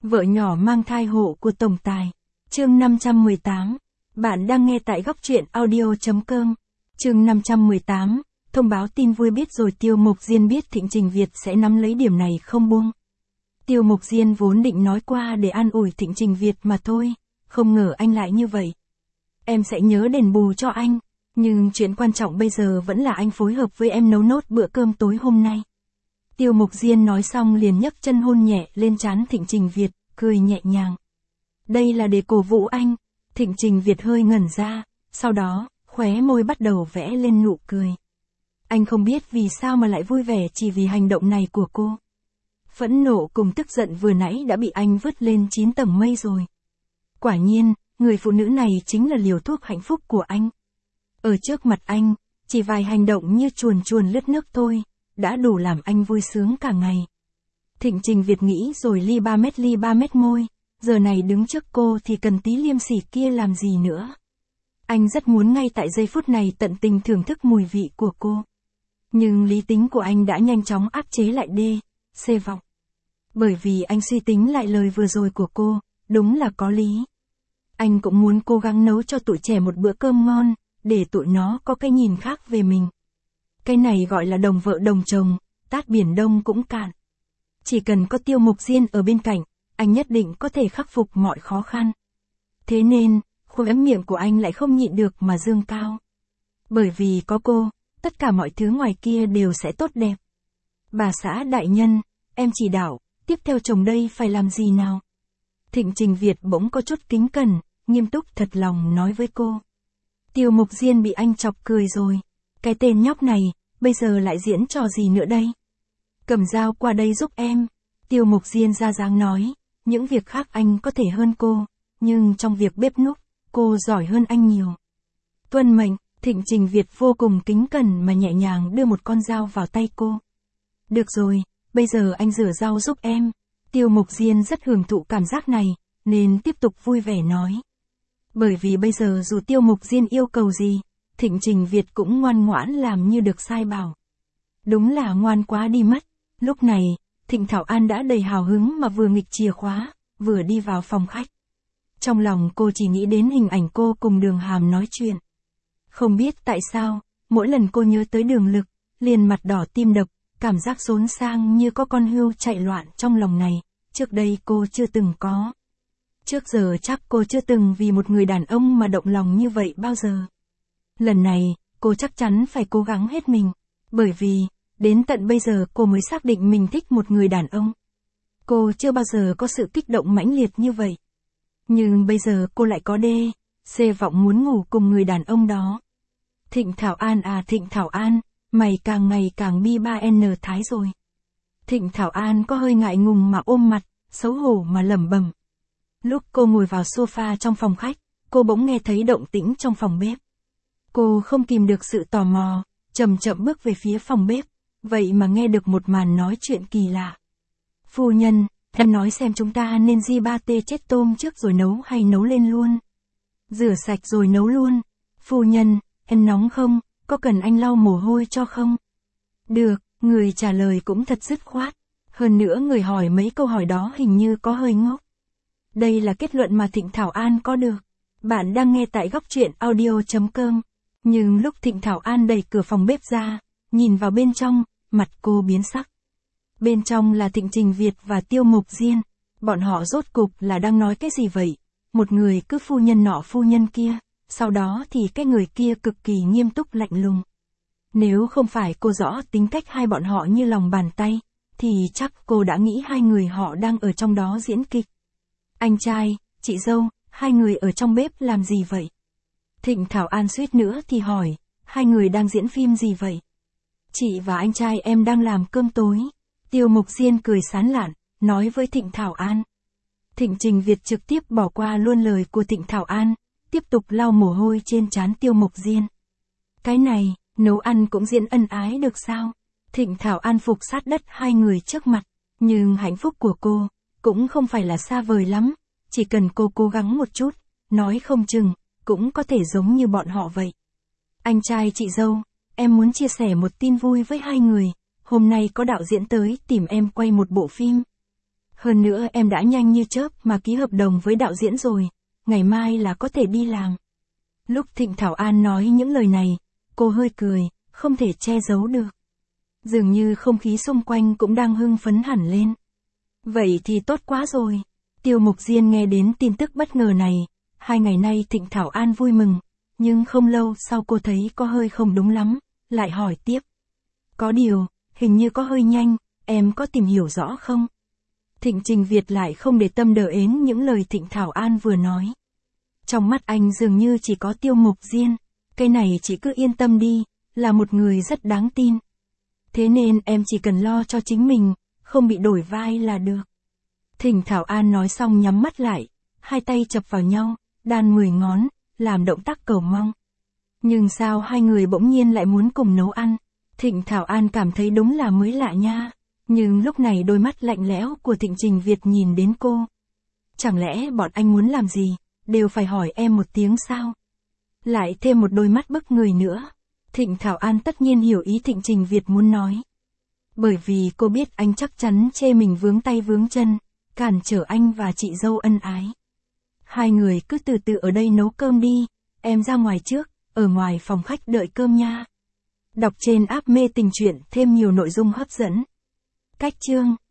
Vợ nhỏ mang thai hộ của tổng tài. Chương 518. Bạn đang nghe tại góc truyện audio.com. Chương 518. Thông báo tin vui biết rồi Tiêu Mộc Diên biết Thịnh Trình Việt sẽ nắm lấy điểm này không buông. Tiêu Mộc Diên vốn định nói qua để an ủi Thịnh Trình Việt mà thôi, không ngờ anh lại như vậy. Em sẽ nhớ đền bù cho anh, nhưng chuyện quan trọng bây giờ vẫn là anh phối hợp với em nấu nốt bữa cơm tối hôm nay. Tiêu Mộc Diên nói xong liền nhấc chân hôn nhẹ lên trán Thịnh Trình Việt, cười nhẹ nhàng. Đây là để cổ vũ anh. Thịnh Trình Việt hơi ngẩn ra, sau đó, khóe môi bắt đầu vẽ lên nụ cười. Anh không biết vì sao mà lại vui vẻ chỉ vì hành động này của cô. Phẫn nộ cùng tức giận vừa nãy đã bị anh vứt lên 9 tầng mây rồi. Quả nhiên, người phụ nữ này chính là liều thuốc hạnh phúc của anh. Ở trước mặt anh, chỉ vài hành động như chuồn chuồn lướt nước thôi, đã đủ làm anh vui sướng cả ngày. Thịnh Trình Việt nghĩ rồi ly ba mét môi, giờ này đứng trước cô thì cần tí liêm sỉ kia làm gì nữa. Anh rất muốn ngay tại giây phút này tận tình thưởng thức mùi vị của cô. Nhưng lý tính của anh đã nhanh chóng áp chế lại C vọng. Bởi vì anh suy tính lại lời vừa rồi của cô, đúng là có lý. Anh cũng muốn cố gắng nấu cho tụi trẻ một bữa cơm ngon, để tụi nó có cái nhìn khác về mình. Cái này gọi là đồng vợ đồng chồng, tát biển Đông cũng cạn. Chỉ cần có Tiêu Mộc Diên ở bên cạnh, anh nhất định có thể khắc phục mọi khó khăn. Thế nên, khóe miệng của anh lại không nhịn được mà dương cao. Bởi vì có cô, tất cả mọi thứ ngoài kia đều sẽ tốt đẹp. Bà xã đại nhân, em chỉ đạo, tiếp theo chồng đây phải làm gì nào? Thịnh Trình Việt bỗng có chút kính cẩn, nghiêm túc thật lòng nói với cô. Tiêu Mộc Diên bị anh chọc cười rồi. Cái tên nhóc này, bây giờ lại diễn trò gì nữa đây? Cầm dao qua đây giúp em. Tiêu Mộc Diên ra dáng nói, những việc khác anh có thể hơn cô, nhưng trong việc bếp núc, cô giỏi hơn anh nhiều. Tuân mệnh. Thịnh Trình Việt vô cùng kính cẩn mà nhẹ nhàng đưa một con dao vào tay cô. Được rồi, bây giờ anh rửa rau giúp em. Tiêu Mộc Diên rất hưởng thụ cảm giác này, nên tiếp tục vui vẻ nói. Bởi vì bây giờ dù Tiêu Mộc Diên yêu cầu gì, Thịnh Trình Việt cũng ngoan ngoãn làm như được sai bảo. Đúng là ngoan quá đi mất. Lúc này, Thịnh Thảo An đã đầy hào hứng mà vừa nghịch chìa khóa, vừa đi vào phòng khách. Trong lòng cô chỉ nghĩ đến hình ảnh cô cùng Đường Hàm nói chuyện. Không biết tại sao, mỗi lần cô nhớ tới Đường Lực, liền mặt đỏ tim đập, cảm giác xốn sang như có con hươu chạy loạn trong lòng này, trước đây cô chưa từng có. Trước giờ chắc cô chưa từng vì một người đàn ông mà động lòng như vậy bao giờ. Lần này, cô chắc chắn phải cố gắng hết mình, bởi vì, đến tận bây giờ cô mới xác định mình thích một người đàn ông. Cô chưa bao giờ có sự kích động mãnh liệt như vậy. Nhưng bây giờ cô lại có C vọng muốn ngủ cùng người đàn ông đó. Thịnh Thảo An à Thịnh Thảo An, mày càng ngày càng bi ba n thái rồi. Thịnh Thảo An có hơi ngại ngùng mà ôm mặt, xấu hổ mà lẩm bẩm. Lúc cô ngồi vào sofa trong phòng khách, cô bỗng nghe thấy động tĩnh trong phòng bếp. Cô không kìm được sự tò mò, chậm chậm bước về phía phòng bếp, vậy mà nghe được một màn nói chuyện kỳ lạ. Phu nhân, em nói xem chúng ta nên pate chết tôm trước rồi nấu hay nấu lên luôn? Rửa sạch rồi nấu luôn. Phu nhân, em nóng không, có cần anh lau mồ hôi cho không? Được, người trả lời cũng thật dứt khoát. Hơn nữa người hỏi mấy câu hỏi đó hình như có hơi ngốc. Đây là kết luận mà Thịnh Thảo An có được. Bạn đang nghe tại góc truyện audio.com. Nhưng lúc Thịnh Thảo An đẩy cửa phòng bếp ra, nhìn vào bên trong, mặt cô biến sắc. Bên trong là Thịnh Trình Việt và Tiêu Mộc Diên. Bọn họ rốt cục là đang nói cái gì vậy? Một người cứ phu nhân nọ phu nhân kia, sau đó thì cái người kia cực kỳ nghiêm túc lạnh lùng. Nếu không phải cô rõ tính cách hai bọn họ như lòng bàn tay, thì chắc cô đã nghĩ hai người họ đang ở trong đó diễn kịch. Anh trai, chị dâu, hai người ở trong bếp làm gì vậy? Thịnh Thảo An suýt nữa thì hỏi, hai người đang diễn phim gì vậy? Chị và anh trai em đang làm cơm tối. Tiêu Mộc Diên cười sán lạn, nói với Thịnh Thảo An. Thịnh Trình Việt trực tiếp bỏ qua luôn lời của Thịnh Thảo An, tiếp tục lau mồ hôi trên trán Tiêu Mộc Diên. Cái này, nấu ăn cũng diễn ân ái được sao? Thịnh Thảo An phục sát đất hai người trước mặt, nhưng hạnh phúc của cô, cũng không phải là xa vời lắm, chỉ cần cô cố gắng một chút, nói không chừng, cũng có thể giống như bọn họ vậy. Anh trai chị dâu, em muốn chia sẻ một tin vui với hai người, hôm nay có đạo diễn tới tìm em quay một bộ phim. Hơn nữa em đã nhanh như chớp mà ký hợp đồng với đạo diễn rồi, ngày mai là có thể đi làm. Lúc Thịnh Thảo An nói những lời này, cô hơi cười, không thể che giấu được. Dường như không khí xung quanh cũng đang hưng phấn hẳn lên. Vậy thì tốt quá rồi. Tiêu Mục Diên nghe đến tin tức bất ngờ này, 2 ngày nay Thịnh Thảo An vui mừng, nhưng không lâu sau cô thấy có hơi không đúng lắm, lại hỏi tiếp. Có điều, hình như có hơi nhanh, em có tìm hiểu rõ không? Thịnh Trình Việt lại không để tâm đờ ến những lời Thịnh Thảo An vừa nói. Trong mắt anh dường như chỉ có Tiêu Mục Diên, cái này chị cứ yên tâm đi, là một người rất đáng tin. Thế nên em chỉ cần lo cho chính mình, không bị đổi vai là được. Thịnh Thảo An nói xong nhắm mắt lại, hai tay chập vào nhau, đan 10 ngón, làm động tác cầu mong. Nhưng sao hai người bỗng nhiên lại muốn cùng nấu ăn? Thịnh Thảo An cảm thấy đúng là mới lạ nha. Nhưng lúc này đôi mắt lạnh lẽo của Thịnh Trình Việt nhìn đến cô. Chẳng lẽ bọn anh muốn làm gì, đều phải hỏi em một tiếng sao? Lại thêm một đôi mắt bức người nữa. Thịnh Thảo An tất nhiên hiểu ý Thịnh Trình Việt muốn nói. Bởi vì cô biết anh chắc chắn chê mình vướng tay vướng chân, cản trở anh và chị dâu ân ái. Hai người cứ từ từ ở đây nấu cơm đi, em ra ngoài trước, ở ngoài phòng khách đợi cơm nha. Đọc trên app Mê Tình Truyện thêm nhiều nội dung hấp dẫn. Cách chương